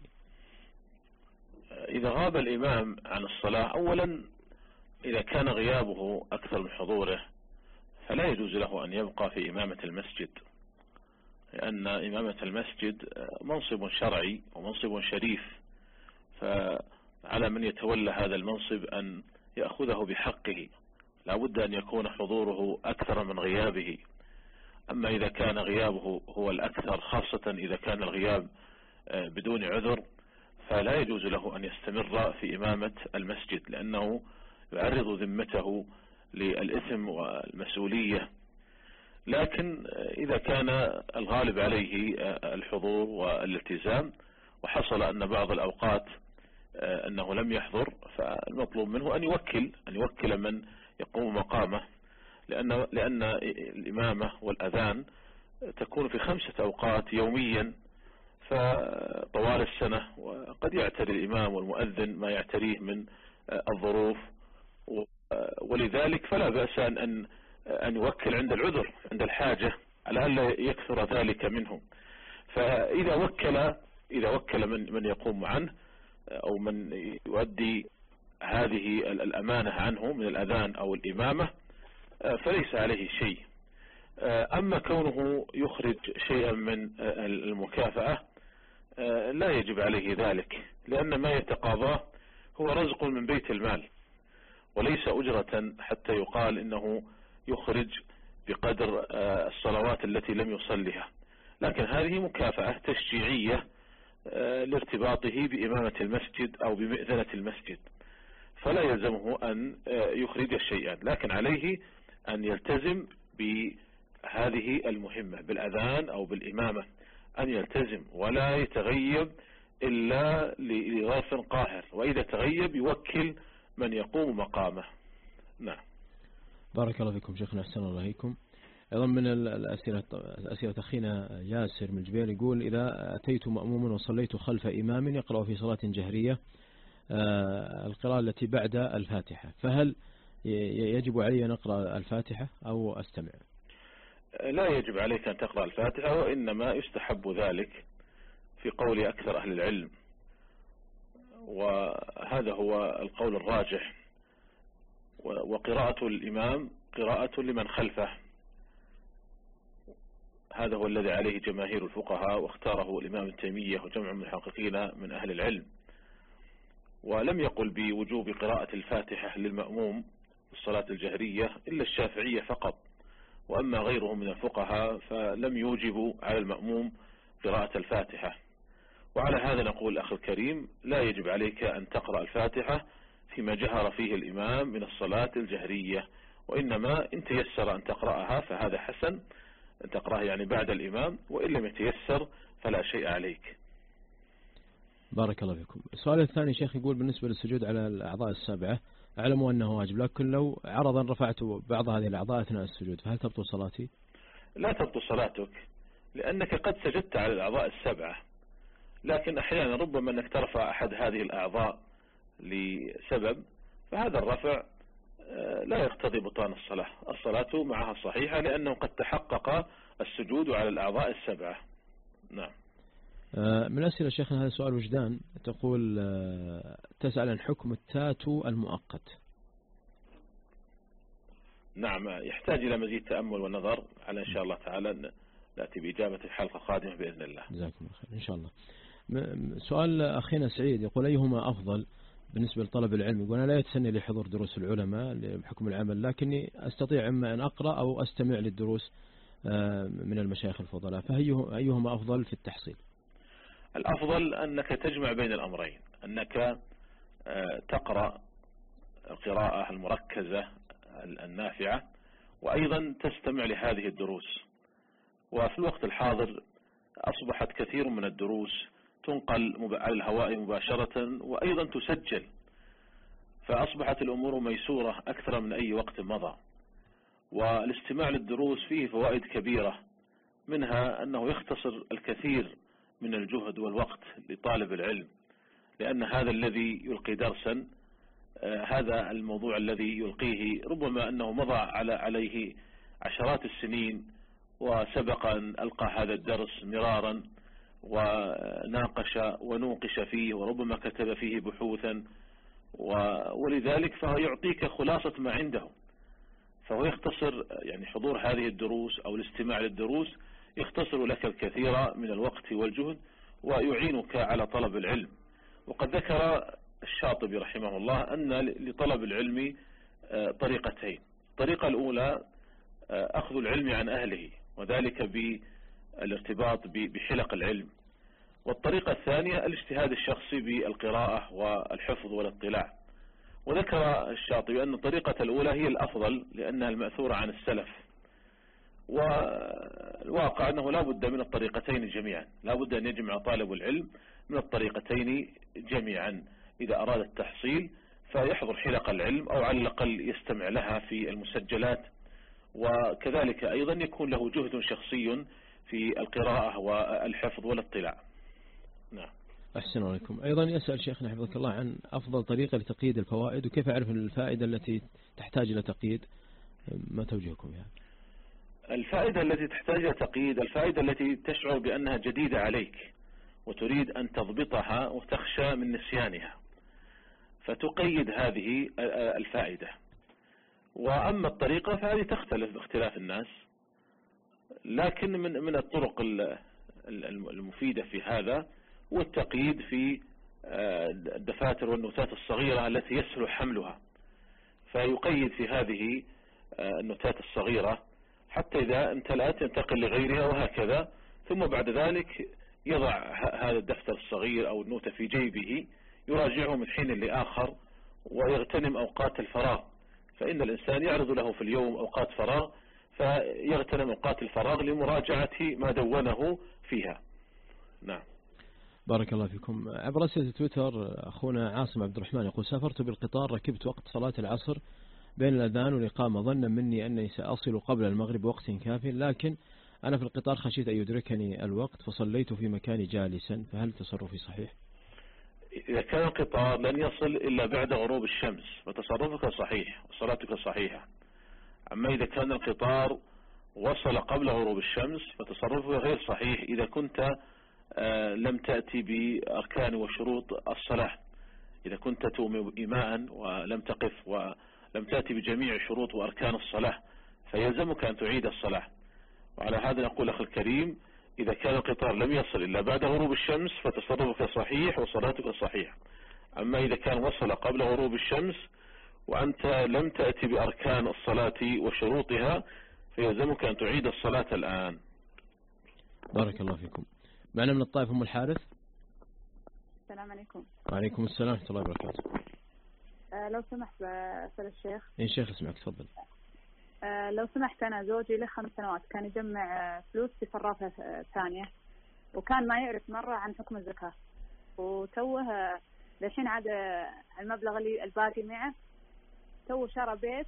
إذا غاب الإمام عن الصلاة، أولا إذا كان غيابه أكثر من حضوره فلا يجوز له أن يبقى في إمامة المسجد، لأن إمامة المسجد منصب شرعي ومنصب شريف، فعلى من يتولى هذا المنصب أن يأخذه بحقه، لا بد أن يكون حضوره أكثر من غيابه. أما إذا كان غيابه هو الأكثر، خاصة إذا كان الغياب بدون عذر، فلا يجوز له أن يستمر في إمامة المسجد، لأنه يعرض ذمته للإثم والمسؤولية. لكن إذا كان الغالب عليه الحضور والالتزام، وحصل أن بعض الأوقات أنه لم يحضر، فالمطلوب منه أن يوكل أن يوكل من يقوم مقامه، لأن لأن الإمامة والأذان تكون في خمسة أوقات يوميا فطوال السنة، وقد يعتري الإمام والمؤذن ما يعتريه من الظروف، ولذلك فلا بأس أن أن يوكل عند العذر، عند الحاجة، على ألا يكثر ذلك منهم. فإذا وكل إذا وكل من من يقوم عنه أو من يؤدي هذه الأمانة عنه من الأذان أو الإمامة فليس عليه شيء. أما كونه يخرج شيئا من المكافأة لا يجب عليه ذلك، لأن ما يتقاضاه هو رزق من بيت المال وليس أجرة حتى يقال إنه يخرج بقدر الصلوات التي لم يصلها، لكن هذه مكافأة تشجيعية لارتباطه بإمامة المسجد أو بمئذنة المسجد، فلا يلزمه أن يخرج شيئا، لكن عليه أن يلتزم بهذه المهمة بالأذان أو بالإمامة، أن يلتزم ولا يتغيب إلا لظرف قاهر، وإذا تغيب يوكل من يقوم مقامه. نعم. بارك الله فيكم شيخنا، أحسن الله إليكم. أيضا من الأسئلة أسئلة أخينا ياسر من الجبيل يقول: إذا أتيت مأموما وصليت خلف إمام يقرأ في صلاة جهرية القراءة التي بعد الفاتحة، فهل يجب علي أن أقرأ الفاتحة أو أستمع؟ لا يجب عليك أن تقرأ الفاتحة، وإنما يستحب ذلك في قول أكثر أهل العلم، وهذا هو القول الراجح. وقراءة الإمام قراءة لمن خلفه، هذا هو الذي عليه جماهير الفقهاء، واختاره الإمام ابن تيمية وجمع من المحققين من أهل العلم، ولم يقل بوجوب قراءة الفاتحة للمأموم في الصلاة الجهرية إلا الشافعية فقط، وأما غيرهم من الفقهاء فلم يوجبوا على المأموم قراءة الفاتحة. وعلى هذا نقول أخي الكريم: لا يجب عليك أن تقرأ الفاتحة فيما جهر فيه الإمام من الصلاة الجهرية، وإنما إن تيسر أن تقرأها فهذا حسن، أن تقرأها يعني بعد الإمام، وإن لم يتيسر فلا شيء عليك. بارك الله فيكم. السؤال الثاني شيخ يقول: بالنسبة للسجود على الأعضاء السابعة أعلم أنه واجب، لكن لو عرضا رفعت بعض هذه الأعضاء أثناء السجود فهل تبطل صلاتي؟ لا تبطل صلاتك، لأنك قد سجدت على الأعضاء السبعة، لكن أحيانا ربما أنك ترفع أحد هذه الأعضاء لسبب، فهذا الرفع لا يقتضي بطلان الصلاة، الصلاة معها صحيحة لأنه قد تحقق السجود على الأعضاء السبعة. نعم. من أسئلة شيخنا هذا سؤال وجدان، تقول تسأل عن حكم التاتو المؤقت. نعم، يحتاج إلى مزيد تأمل ونظر، على إن شاء الله تعالى نأتي بإجابة في حلقة قادمة بإذن الله. جزاكم الله خير إن شاء الله. سؤال أخينا سعيد يقول: أيهما أفضل بالنسبة لطلب العلم؟ يقول: أنا لا يتسنى لي حضور دروس العلماء بحكم العمل، لكني أستطيع إما أن أقرأ أو أستمع للدروس من المشايخ الفضلاء، فأيهما أفضل في التحصيل؟ الأفضل أنك تجمع بين الأمرين، أنك تقرأ القراءة المركزة النافعة، وأيضا تستمع لهذه الدروس. وفي الوقت الحاضر أصبحت كثير من الدروس تنقل على الهواء مباشرة وأيضا تسجل، فأصبحت الأمور ميسورة أكثر من أي وقت مضى. والاستماع للدروس فيه فوائد كبيرة، منها أنه يختصر الكثير من الجهد والوقت لطالب العلم، لأن هذا الذي يلقي درسا آه هذا الموضوع الذي يلقيه ربما أنه مضى على عليه عشرات السنين، وسبق أن ألقى هذا الدرس مرارا وناقش ونوقش فيه، وربما كتب فيه بحوثا، ولذلك فهو يعطيك خلاصة ما عنده. فهو يختصر يعني حضور هذه الدروس أو الاستماع للدروس يختصر لك الكثير من الوقت والجهد ويعينك على طلب العلم. وقد ذكر الشاطبي رحمه الله أن لطلب العلم طريقتين. الطريقة الأولى أخذ العلم عن أهله، وذلك بالارتباط بحلق العلم. والطريقة الثانية الاجتهاد الشخصي بالقراءة والحفظ والاطلاع. وذكر الشاطبي أن الطريقة الأولى هي الأفضل لأنها المأثورة عن السلف، والواقع أنه لا بد من الطريقتين جميعا، لا بد أن يجمع طالب العلم من الطريقتين جميعا إذا أراد التحصيل، فيحضر حلق العلم أو على الأقل يستمع لها في المسجلات، وكذلك أيضا يكون له جهد شخصي في القراءة والحفظ والاطلاع. نعم. أحسن عليكم. أيضا يسأل شيخنا حفظك الله عن أفضل طريقة لتقييد الفوائد، وكيف أعرف الفائدة التي تحتاج إلى تقييد، ما توجهكم يعني؟ الفائدة التي تحتاج إلى تقييد الفائدة التي تشعر بأنها جديدة عليك وتريد أن تضبطها وتخشى من نسيانها، فتقيد هذه الفائدة. وأما الطريقة فهذه تختلف باختلاف الناس، لكن من من الطرق المفيدة في هذا والتقييد في الدفاتر والنوتات الصغيرة التي يسهل حملها، فيقيد في هذه النوتات الصغيرة حتى إذا امتلأت ينتقل لغيرها وهكذا، ثم بعد ذلك يضع هذا الدفتر الصغير أو النوتة في جيبه يراجعه من حين لآخر ويغتنم أوقات الفراغ، فإن الإنسان يعرض له في اليوم أوقات فراغ، فيغتنم أوقات الفراغ لمراجعة ما دونه فيها. نعم. بارك الله فيكم. عبر رسالة تويتر أخونا عاصم عبد الرحمن يقول: سافرت بالقطار، ركبت وقت صلاة العصر بين الأذان والإقامة ظنا مني أني سأصل قبل المغرب وقت كاف، لكن أنا في القطار خشيت أن يدركني الوقت فصليت في مكاني جالسا، فهل تصرفي صحيح؟ إذا كان القطار لن يصل إلا بعد غروب الشمس فتصرفك صحيح وصلاتك صحيحة. أما إذا كان القطار وصل قبل غروب الشمس فتصرفك غير صحيح إذا كنت لم تأتي بأركان وشروط الصلاة. إذا كنت تؤمن إيماء ولم تقف ولم تأتي بجميع شروط وأركان الصلاة فيلزمك أن تعيد الصلاة. وعلى هذا نقول أخي الكريم: إذا كان القطار لم يصل إلا بعد غروب الشمس فتصرفك صحيح وصلاتك صحيحة. أما إذا كان وصل قبل غروب الشمس وأنت لم تأتي بأركان الصلاة وشروطها فيلزمك أن تعيد الصلاة الآن. بارك الله فيكم. معنا من الطائف أم الحارث. السلام عليكم. وعليكم السلام ورحمة الله وبركاته. أه لو سمحت بسأل الشيخ. إن شيخ اسمعك تفضل. أه لو سمحت، أنا زوجي له خمس سنوات كان يجمع فلوس في صرافة ثانية، وكان ما يعرف مرة عن حكم الزكاة، وتوه للحين عاد المبلغ اللي الباقي معه تو شرى بيت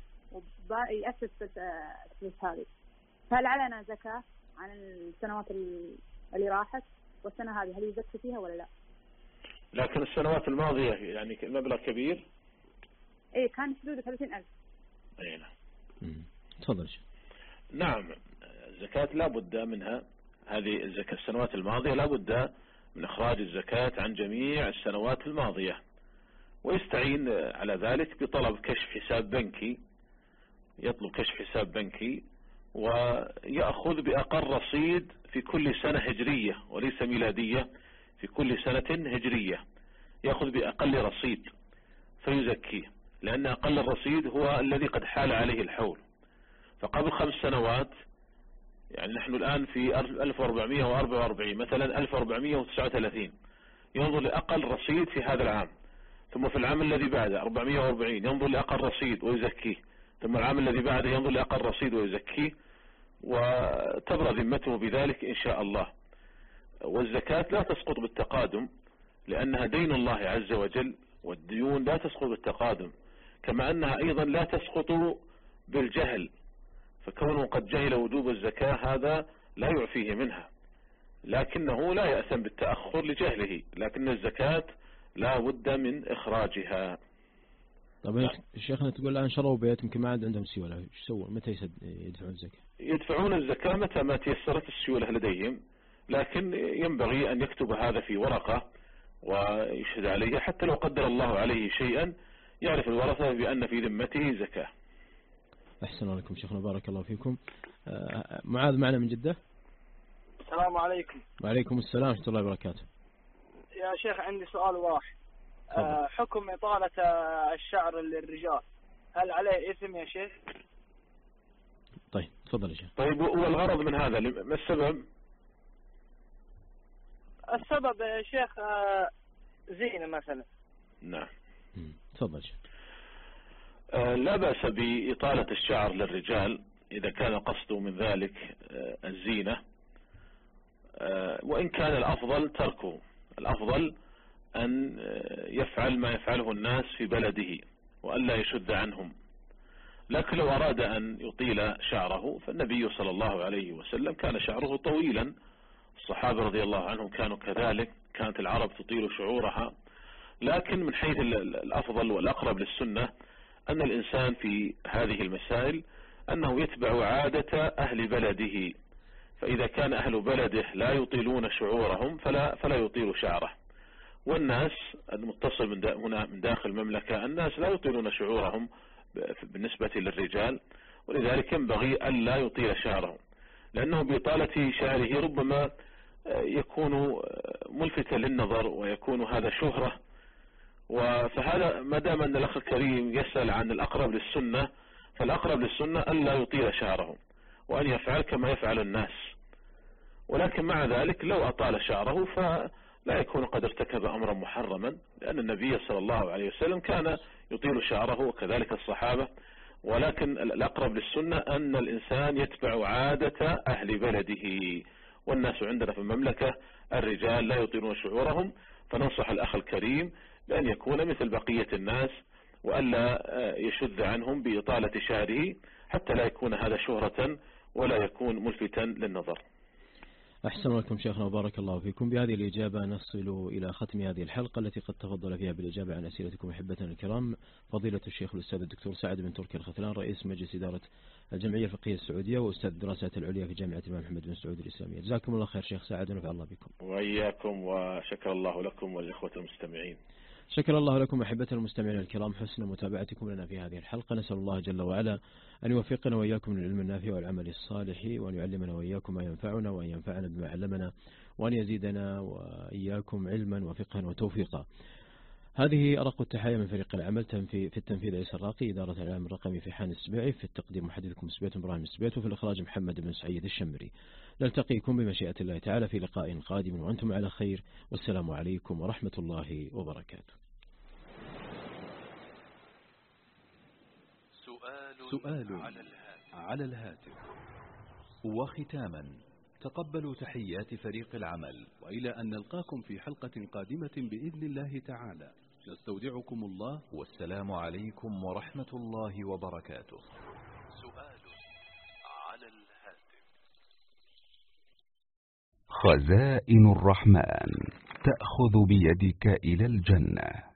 ويأسس الفلوس هذه، فهل علينا زكاة عن السنوات اللي راحت والسنة هذه هل يزكي فيها ولا لا؟ لكن السنوات الماضية يعني المبلغ كبير. ايه كان حدود ثلاثين ألف. اي نعم. تفضل. نعم، الزكاة لا بد منها، هذه الزكاة السنوات الماضية لا بد من إخراج الزكاة عن جميع السنوات الماضية، ويستعين على ذلك بطلب كشف حساب بنكي، يطلب كشف حساب بنكي ويأخذ بأقل رصيد في كل سنة هجرية وليس ميلادية، في كل سنة هجرية يأخذ بأقل رصيد فيزكيه، لأن أقل الرصيد هو الذي قد حال عليه الحول. فقبل خمس سنوات يعني نحن الآن في ألف وأربعمائة وأربعة وأربعين مثلا ألف وأربعمائة وتسعة وثلاثين، ينظر لأقل رصيد في هذا العام، ثم في العام الذي بعده أربعمائة وأربعين ينظر لأقل رصيد ويزكيه، ثم العام الذي بعده ينظر لأقل رصيد ويزكيه وتبرى ذمته بذلك إن شاء الله. والزكاة لا تسقط بالتقادم لأنها دين الله عز وجل، والديون لا تسقط بالتقادم، كما أنها أيضا لا تسقط بالجهل، فكونه قد جهل وجوب الزكاة هذا لا يعفيه منها، لكنه لا يأثم بالتأخر لجهله، لكن الزكاة لا بد من إخراجها. طيب الشيخنا تقول الآن شروا بيت يمكن ما عاد عندهم سيولة، ايش يسوون؟ متى يدفعون الزكاة؟ يدفعون الزكاة متى ما تيسرت السيولة لديهم، لكن ينبغي أن يكتب هذا في ورقة ويشهد عليه، حتى لو قدر الله عليه شيئا يعرف الورثة بأن في ذمته زكاة. أحسن لكم شيخنا، بارك الله فيكم. معاذ معنا من جدة. السلام عليكم. وعليكم السلام ورحمة الله وبركاته. يا شيخ عندي سؤال واحد. أه حكم إطالة الشعر للرجال هل عليه إثم يا شيخ؟ طيب تفضل يا شيخ. طيب والغرض من هذا ما السبب؟ السبب يا شيخ زينة مثلا. نعم تفضل شيخ. أه لا بأس بإطالة الشعر للرجال إذا كان قصده من ذلك أه الزينة، أه وإن كان الأفضل تركه، الأفضل أن يفعل ما يفعله الناس في بلده وألا يشد عنهم. لكن لو أراد أن يطيل شعره فالنبي صلى الله عليه وسلم كان شعره طويلا، الصحابة رضي الله عنهم كانوا كذلك، كانت العرب تطيل شعورها. لكن من حيث الأفضل والأقرب للسنة أن الإنسان في هذه المسائل أنه يتبع عادة أهل بلده، فإذا كان أهل بلده لا يطيلون شعورهم فلا, فلا يطيل شعره. والناس المتصل من هنا من داخل المملكة الناس لا يطيلون شعورهم بالنسبة للرجال، ولذلك ينبغي أن لا يطيل شعره، لأنه بإطالة شعره ربما يكون ملفتا للنظر ويكون هذا شهرة. فهذا ما دام أن الأخ الكريم يسأل عن الأقرب للسنة، فالأقرب للسنة أن لا يطيل شعره وأن يفعل كما يفعل الناس. ولكن مع ذلك لو أطال شعره فلا يكون قد ارتكب أمرا محرما، لأن النبي صلى الله عليه وسلم كان يطيل شعره وكذلك الصحابة. ولكن الأقرب للسنة أن الإنسان يتبع عادة أهل بلده، والناس عندنا في المملكة الرجال لا يطيلون شعورهم، فننصح الأخ الكريم بأن يكون مثل بقية الناس وألا يشد عنهم بإطالة شعره حتى لا يكون هذا شهرة ولا يكون ملفتا للنظر. أحسن لكم شيخنا وبارك الله فيكم. بهذه الإجابة نصل إلى ختم هذه الحلقة التي قد تفضل فيها بالإجابة عن أسئلتكم أحبتنا الكرام فضيلة الشيخ الأستاذ الدكتور سعد بن تركي الختلان، رئيس مجلس إدارة الجمعية الفقهية السعودية وأستاذ الدراسات العليا في جامعة الإمام محمد بن سعود الإسلامية. جزاكم الله خير شيخ سعد ونفع الله بكم. وإياكم، وشكر الله لكم والإخوة المستمعين. شكر الله لكم أحبتنا المستمعين الكرام حسن متابعتكم لنا في هذه الحلقة. نسأل الله جل وعلا أن يوفقنا وإياكم للعلم النافع والعمل الصالح، وأن يعلمنا وإياكم ما ينفعنا، وأن ينفعنا بما علمنا، وأن يزيدنا وإياكم علما وفقها وتوفيقا. هذه أرق التحايا من فريق العمل في التنفيذ عيسى الراقي، إدارة الإعلام الرقمي في حان السبيعي، في التقديم محدثكم سبيت إبراهيم السبيت، وفي الإخراج محمد بن سعيد الشمري. نلتقيكم بمشيئة الله تعالى في لقاء قادم وأنتم على خير، والسلام عليكم ورحمة الله وبركاته. سؤال على الهاتف. وختاما تقبلوا تحيات فريق العمل، وإلى أن نلقاكم في حلقة قادمة بإذن الله تعالى، نستودعكم الله والسلام عليكم ورحمة الله وبركاته. سؤال على الهاتف. خزائن الرحمن تأخذ بيدك إلى الجنة.